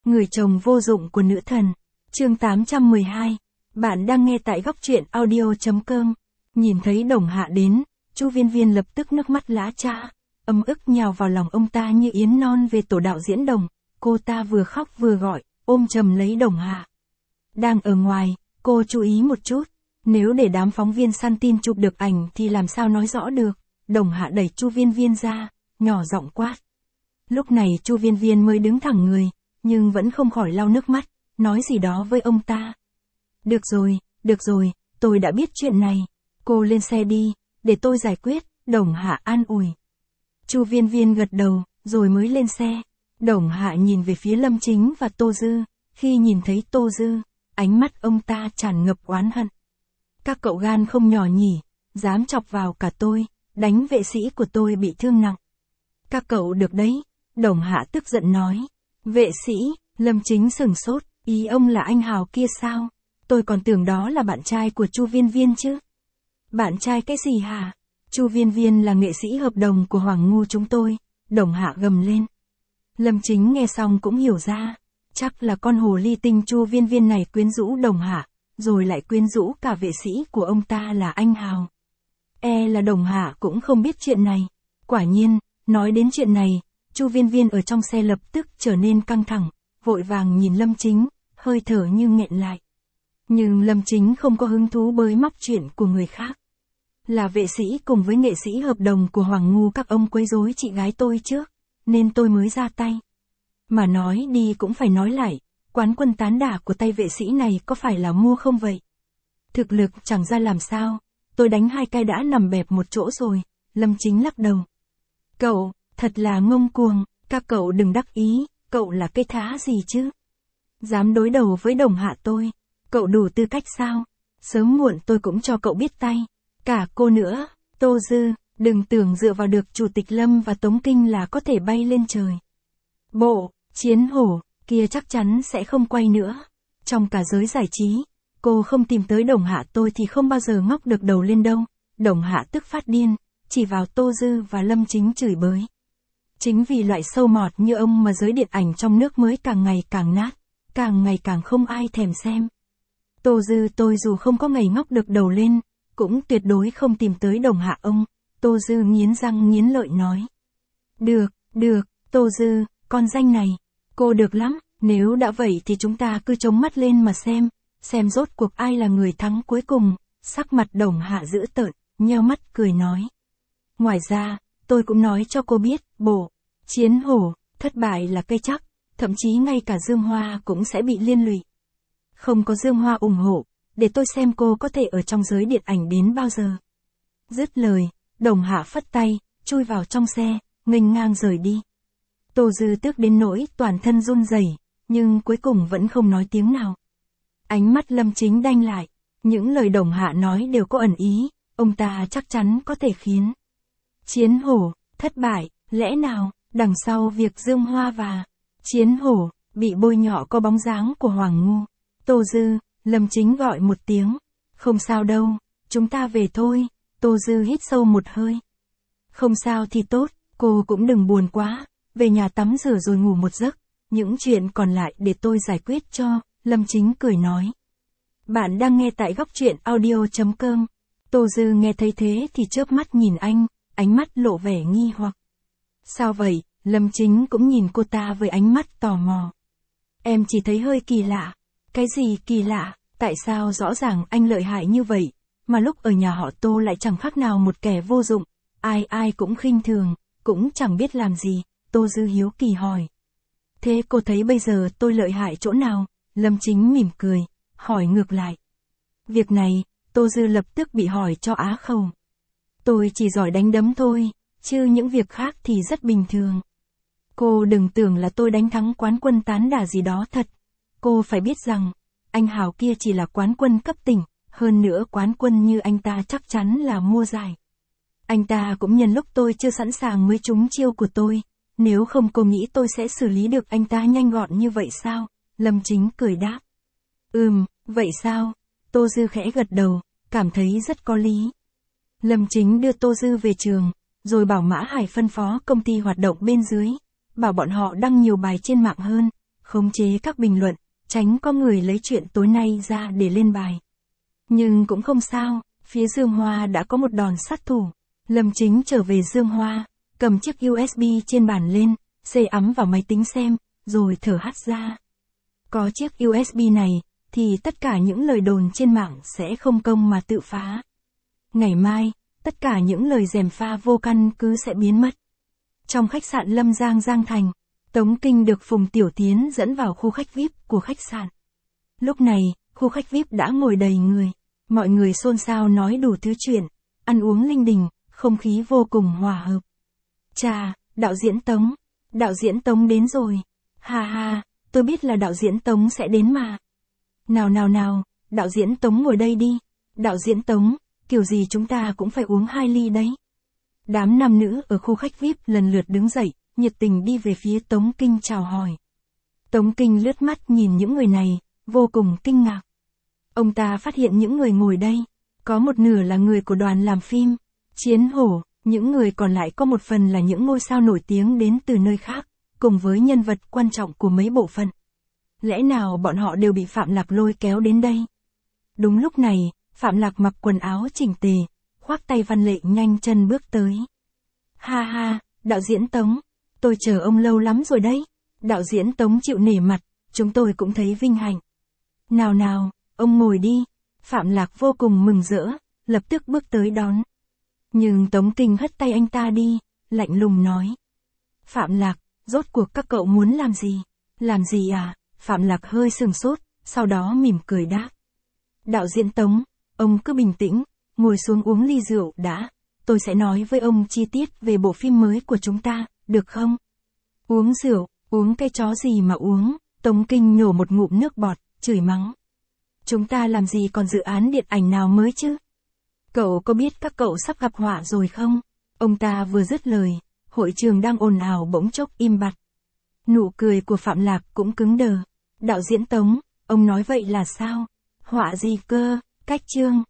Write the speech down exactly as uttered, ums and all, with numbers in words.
Người chồng vô dụng của nữ thần. Chương tám trăm mười hai. Bạn đang nghe tại góc truyện audio chấm com. Nhìn thấy Đồng Hạ đến, Chu Viên Viên lập tức nước mắt lã chã, ấm ức nhào vào lòng ông ta như yến non về tổ đạo diễn Đồng. Cô ta vừa khóc vừa gọi, ôm chầm lấy Đồng Hạ. Đang ở ngoài, cô chú ý một chút. Nếu để đám phóng viên săn tin chụp được ảnh thì làm sao nói rõ được. Đồng Hạ đẩy Chu Viên Viên ra, nhỏ giọng quát. Lúc này Chu Viên Viên mới đứng thẳng người, nhưng vẫn không khỏi lau nước mắt, nói gì đó với ông ta. Được rồi, được rồi, tôi đã biết chuyện này. Cô lên xe đi, để tôi giải quyết, Đồng Hạ an ủi. Chu Viên Viên gật đầu, rồi mới lên xe. Đồng Hạ nhìn về phía Lâm Chính và Tô Dư, khi nhìn thấy Tô Dư, ánh mắt ông ta tràn ngập oán hận. Các cậu gan không nhỏ nhỉ, dám chọc vào cả tôi, đánh vệ sĩ của tôi bị thương nặng. Các cậu được đấy, Đồng Hạ tức giận nói. Vệ sĩ, Lâm Chính sửng sốt, ý ông là anh Hào kia sao? Tôi còn tưởng đó là bạn trai của Chu Viên Viên chứ. Bạn trai cái gì hả? Chu Viên Viên là nghệ sĩ hợp đồng của Hoàng Ngu chúng tôi, Đồng Hạ gầm lên. Lâm Chính nghe xong cũng hiểu ra, chắc là con hồ ly tinh Chu Viên Viên này quyến rũ Đồng Hạ, rồi lại quyến rũ cả vệ sĩ của ông ta là anh Hào. E là Đồng Hạ cũng không biết chuyện này. Quả nhiên, nói đến chuyện này, Chu Viên Viên ở trong xe lập tức trở nên căng thẳng, vội vàng nhìn Lâm Chính, hơi thở như nghẹn lại. Nhưng Lâm Chính không có hứng thú bới móc chuyện của người khác. Là vệ sĩ cùng với nghệ sĩ hợp đồng của Hoàng Ngu các ông quấy rối chị gái tôi trước, nên tôi mới ra tay. Mà nói đi cũng phải nói lại, quán quân tán đả của tay vệ sĩ này có phải là mua không vậy? Thực lực chẳng ra làm sao, tôi đánh hai cái đã nằm bẹp một chỗ rồi, Lâm Chính lắc đầu. Cậu, thật là ngông cuồng, các cậu đừng đắc ý, cậu là cái thá gì chứ? Dám đối đầu với Đồng Hạ tôi, cậu đủ tư cách sao? Sớm muộn tôi cũng cho cậu biết tay. Cả cô nữa, Tô Dư, đừng tưởng dựa vào được Chủ tịch Lâm và Tống Kinh là có thể bay lên trời. Bộ, chiến hổ, kia chắc chắn sẽ không quay nữa. Trong cả giới giải trí, cô không tìm tới Đồng Hạ tôi thì không bao giờ ngóc được đầu lên đâu. Đồng Hạ tức phát điên, chỉ vào Tô Dư và Lâm Chính chửi bới. Chính vì loại sâu mọt như ông mà giới điện ảnh trong nước mới càng ngày càng nát, càng ngày càng không ai thèm xem. Tô Dư tôi dù không có ngày ngóc được đầu lên, cũng tuyệt đối không tìm tới Đồng Hạ ông. Tô Dư nghiến răng nghiến lợi nói. Được, được, Tô Dư, con danh này, cô được lắm, nếu đã vậy thì chúng ta cứ chống mắt lên mà xem, xem rốt cuộc ai là người thắng cuối cùng. Sắc mặt Đồng Hạ dữ tợn, nheo mắt cười nói. Ngoài ra, tôi cũng nói cho cô biết, bộ, chiến hổ, thất bại là cây chắc, thậm chí ngay cả Dương Hoa cũng sẽ bị liên lụy. Không có Dương Hoa ủng hộ, để tôi xem cô có thể ở trong giới điện ảnh đến bao giờ. Dứt lời, Đồng Hạ phất tay, chui vào trong xe, nghênh ngang rời đi. Tô Dư tức đến nỗi toàn thân run rẩy, nhưng cuối cùng vẫn không nói tiếng nào. Ánh mắt Lâm Chính đanh lại, những lời Đồng Hạ nói đều có ẩn ý, ông ta chắc chắn có thể khiến chiến hổ thất bại, lẽ nào đằng sau việc Dương Hoa và chiến hổ bị bôi nhọ có bóng dáng của Hoàng Ngu. Tô Dư, Lâm Chính gọi một tiếng. Không sao đâu, chúng ta về thôi. Tô Dư hít sâu một hơi. Không sao thì tốt, cô cũng đừng buồn quá, về nhà tắm rửa rồi ngủ một giấc, những chuyện còn lại để tôi giải quyết cho, Lâm Chính cười nói. Bạn đang nghe tại góc truyện audio chấm com. Tô Dư nghe thấy thế thì chớp mắt nhìn anh, ánh mắt lộ vẻ nghi hoặc. Sao vậy? Lâm Chính cũng nhìn cô ta với ánh mắt tò mò. Em chỉ thấy hơi kỳ lạ. Cái gì kỳ lạ? Tại sao rõ ràng anh lợi hại như vậy, mà lúc ở nhà họ Tô lại chẳng khác nào một kẻ vô dụng, ai ai cũng khinh thường, cũng chẳng biết làm gì, Tô Dư hiếu kỳ hỏi. Thế cô thấy bây giờ tôi lợi hại chỗ nào? Lâm Chính mỉm cười, hỏi ngược lại. Việc này, Tô Dư lập tức bị hỏi cho á khẩu. Tôi chỉ giỏi đánh đấm thôi, chứ những việc khác thì rất bình thường. Cô đừng tưởng là tôi đánh thắng quán quân tán đả gì đó thật. Cô phải biết rằng, anh Hào kia chỉ là quán quân cấp tỉnh, hơn nữa quán quân như anh ta chắc chắn là mua giải. Anh ta cũng nhân lúc tôi chưa sẵn sàng mới trúng chiêu của tôi, nếu không cô nghĩ tôi sẽ xử lý được anh ta nhanh gọn như vậy sao? Lâm Chính cười đáp. Ừm, vậy sao? Tô Dư khẽ gật đầu, cảm thấy rất có lý. Lâm Chính đưa Tô Dư về trường, rồi bảo Mã Hải phân phó công ty hoạt động bên dưới, bảo bọn họ đăng nhiều bài trên mạng hơn. khống chế các bình luận, tránh có người lấy chuyện tối nay ra để lên bài. Nhưng cũng không sao, phía Dương Hoa đã có một đòn sát thủ. Lâm Chính trở về Dương Hoa, cầm chiếc u ét bê trên bàn lên, xê ắm vào máy tính xem, rồi thở hắt ra. Có chiếc u ét bê này, thì tất cả những lời đồn trên mạng sẽ không công mà tự phá. Ngày mai, tất cả những lời gièm pha vô căn cứ sẽ biến mất. Trong khách sạn Lâm Giang Giang Thành, Tống Kinh được Phùng Tiểu Tiến dẫn vào khu khách vi ai pi của khách sạn. Lúc này, khu khách vi ai pi đã ngồi đầy người. Mọi người xôn xao nói đủ thứ chuyện, ăn uống linh đình, không khí vô cùng hòa hợp. Chà, đạo diễn Tống, đạo diễn Tống đến rồi. Ha ha, tôi biết là đạo diễn Tống sẽ đến mà. Nào nào nào, đạo diễn Tống ngồi đây đi. Đạo diễn Tống, kiểu gì chúng ta cũng phải uống hai ly đấy. Đám nam nữ ở khu khách vi ai pi lần lượt đứng dậy, nhiệt tình đi về phía Tống Kinh chào hỏi. Tống Kinh lướt mắt nhìn những người này, vô cùng kinh ngạc. Ông ta phát hiện những người ngồi đây, có một nửa là người của đoàn làm phim Chiến Hổ, những người còn lại có một phần là những ngôi sao nổi tiếng đến từ nơi khác, cùng với nhân vật quan trọng của mấy bộ phận. Lẽ nào bọn họ đều bị Phạm Lạc lôi kéo đến đây? Đúng lúc này, Phạm Lạc mặc quần áo chỉnh tề, khoác tay Văn Lệ nhanh chân bước tới. Ha ha, đạo diễn Tống, tôi chờ ông lâu lắm rồi đấy. Đạo diễn Tống chịu nể mặt, chúng tôi cũng thấy vinh hạnh. Nào nào, ông ngồi đi. Phạm Lạc vô cùng mừng rỡ, lập tức bước tới đón. Nhưng Tống Kinh hất tay anh ta đi, lạnh lùng nói. Phạm Lạc, rốt cuộc các cậu muốn làm gì? Làm gì à? Phạm Lạc hơi sừng sốt, sau đó mỉm cười đáp. Đạo diễn Tống, ông cứ bình tĩnh, ngồi xuống uống ly rượu đã. Tôi sẽ nói với ông chi tiết về bộ phim mới của chúng ta, được không? Uống rượu, uống cái chó gì mà uống? Tống Kinh nhổ một ngụm nước bọt, chửi mắng. Chúng ta làm gì còn dự án điện ảnh nào mới chứ? Cậu có biết các cậu sắp gặp họa rồi không? Ông ta vừa dứt lời, hội trường đang ồn ào bỗng chốc im bặt. Nụ cười của Phạm Lạc cũng cứng đờ. Đạo diễn Tống, ông nói vậy là sao? Họa gì cơ? Cách chương.